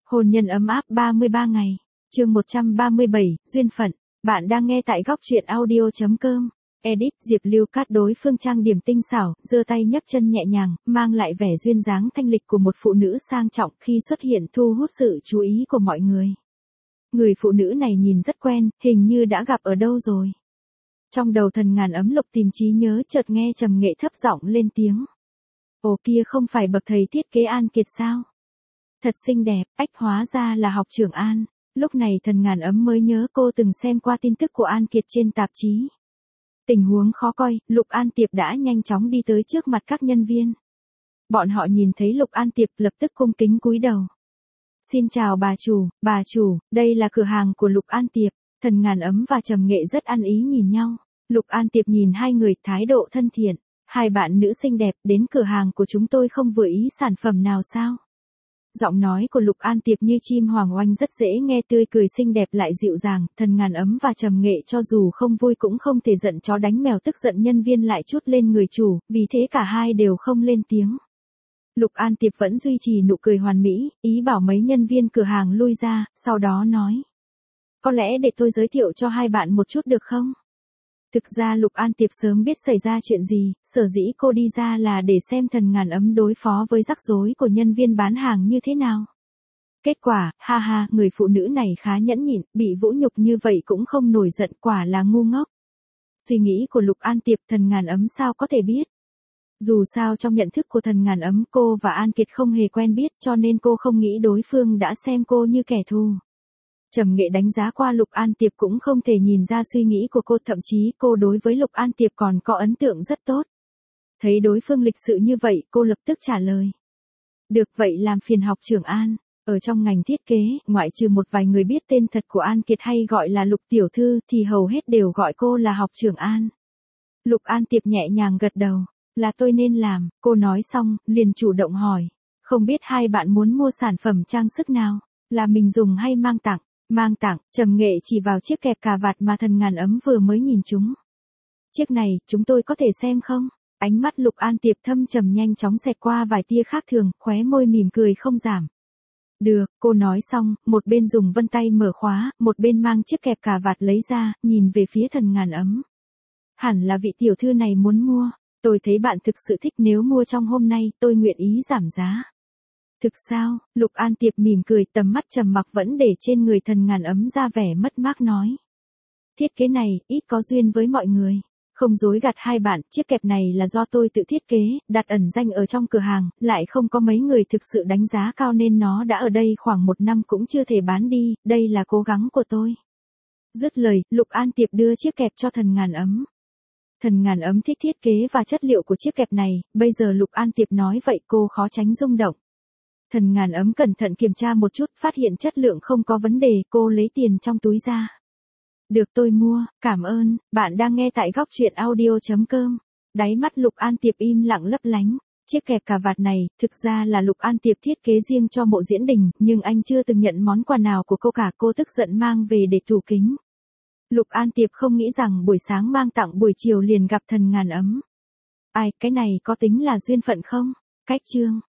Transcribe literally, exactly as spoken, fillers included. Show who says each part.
Speaker 1: Hôn nhân ấm áp ba mươi ba ngày. Chương một trăm ba mươi bảy, duyên phận. Bạn đang nghe tại góc truyện audio chấm com. Edit, Diệp Lưu cát đối phương trang điểm tinh xảo, giơ tay nhấc chân nhẹ nhàng, mang lại vẻ duyên dáng thanh lịch của một phụ nữ sang trọng khi xuất hiện thu hút sự chú ý của mọi người. Người phụ nữ này nhìn rất quen, hình như đã gặp ở đâu rồi. Trong đầu Thần Ngàn Ấm lục tìm trí nhớ, chợt nghe Trầm Nghệ thấp giọng lên tiếng. Ồ, kia không phải bậc thầy thiết kế An Kiệt sao? Thật xinh đẹp, ách, hóa ra là học trưởng An. Lúc này Thần Ngàn Ấm mới nhớ cô từng xem qua tin tức của An Kiệt trên tạp chí. Tình huống khó coi, Lục An Tiệp đã nhanh chóng đi tới trước mặt các nhân viên. Bọn họ nhìn thấy Lục An Tiệp lập tức cung kính cúi đầu. Xin chào bà chủ, bà chủ, đây là cửa hàng của Lục An Tiệp. Thần Ngàn Ấm và Trầm Nghệ rất ăn ý nhìn nhau. Lục An Tiệp nhìn hai người, thái độ thân thiện. Hai bạn nữ xinh đẹp, đến cửa hàng của chúng tôi không vừa ý sản phẩm nào sao? Giọng nói của Lục An Tiệp như chim hoàng oanh, rất dễ nghe, tươi cười xinh đẹp lại dịu dàng. Thần Ngàn Ấm và Trầm Nghệ cho dù không vui cũng không thể giận chó đánh mèo, tức giận nhân viên lại trút lên người chủ, vì thế cả hai đều không lên tiếng. Lục An Tiệp vẫn duy trì nụ cười hoàn mỹ, ý bảo mấy nhân viên cửa hàng lui ra, sau đó nói. Có lẽ để tôi giới thiệu cho hai bạn một chút được không? Thực ra Lục An Tiệp sớm biết xảy ra chuyện gì, sở dĩ cô đi ra là để xem Thần Ngàn Ấm đối phó với rắc rối của nhân viên bán hàng như thế nào. Kết quả, ha ha, người phụ nữ này khá nhẫn nhịn, bị vũ nhục như vậy cũng không nổi giận, quả là ngu ngốc. Suy nghĩ của Lục An Tiệp Thần Ngàn Ấm sao có thể biết. Dù sao trong nhận thức của Thần Ngàn Ấm, cô và An Kiệt không hề quen biết, cho nên cô không nghĩ đối phương đã xem cô như kẻ thù. Trầm Nghệ đánh giá qua Lục An Tiệp cũng không thể nhìn ra suy nghĩ của cô, thậm chí cô đối với Lục An Tiệp còn có ấn tượng rất tốt. Thấy đối phương lịch sự như vậy, cô lập tức trả lời. Được, vậy làm phiền học trưởng An. Ở trong ngành thiết kế, ngoại trừ một vài người biết tên thật của An Kiệt hay gọi là Lục tiểu thư, thì hầu hết đều gọi cô là học trưởng An. Lục An Tiệp nhẹ nhàng gật đầu. Là tôi nên làm, cô nói xong, liền chủ động hỏi. Không biết hai bạn muốn mua sản phẩm trang sức nào, là mình dùng hay mang tặng? Mang tặng. Trầm Nghệ chỉ vào chiếc kẹp cà vạt mà Thần Ngàn Ấm vừa mới nhìn chúng. Chiếc này, chúng tôi có thể xem không? Ánh mắt Lục An Tiệp thâm trầm nhanh chóng xẹt qua vài tia khác thường, khóe môi mỉm cười không giảm. Được, cô nói xong, một bên dùng vân tay mở khóa, một bên mang chiếc kẹp cà vạt lấy ra, nhìn về phía Thần Ngàn Ấm. Hẳn là vị tiểu thư này muốn mua. Tôi thấy bạn thực sự thích, nếu mua trong hôm nay, tôi nguyện ý giảm giá. Thực sao? Lục An Tiệp mỉm cười, tầm mắt trầm mặc vẫn để trên người Thần Ngàn Ấm, ra vẻ mất mát nói. Thiết kế này, ít có duyên với mọi người. Không dối gạt hai bạn, chiếc kẹp này là do tôi tự thiết kế, đặt ẩn danh ở trong cửa hàng, lại không có mấy người thực sự đánh giá cao nên nó đã ở đây khoảng một năm cũng chưa thể bán đi, đây là cố gắng của tôi. Dứt lời, Lục An Tiệp đưa chiếc kẹp cho Thần Ngàn Ấm. Thần Ngàn Ấm thích thiết kế và chất liệu của chiếc kẹp này, bây giờ Lục An Tiệp nói vậy cô khó tránh rung động. Thần Ngàn Ấm cẩn thận kiểm tra một chút, phát hiện chất lượng không có vấn đề, cô lấy tiền trong túi ra. Được, tôi mua, cảm ơn. Bạn đang nghe tại góc truyện audio chấm com. Đáy mắt Lục An Tiệp im lặng lấp lánh. Chiếc kẹp cà vạt này, thực ra là Lục An Tiệp thiết kế riêng cho Mộ Diễn Đình, nhưng anh chưa từng nhận món quà nào của cô cả, cô tức giận mang về để tủ kính. Lục An Tiệp không nghĩ rằng buổi sáng mang tặng, buổi chiều liền gặp Thần Ngàn Ấm. Ai, cái này có tính là duyên phận không? Cách chương.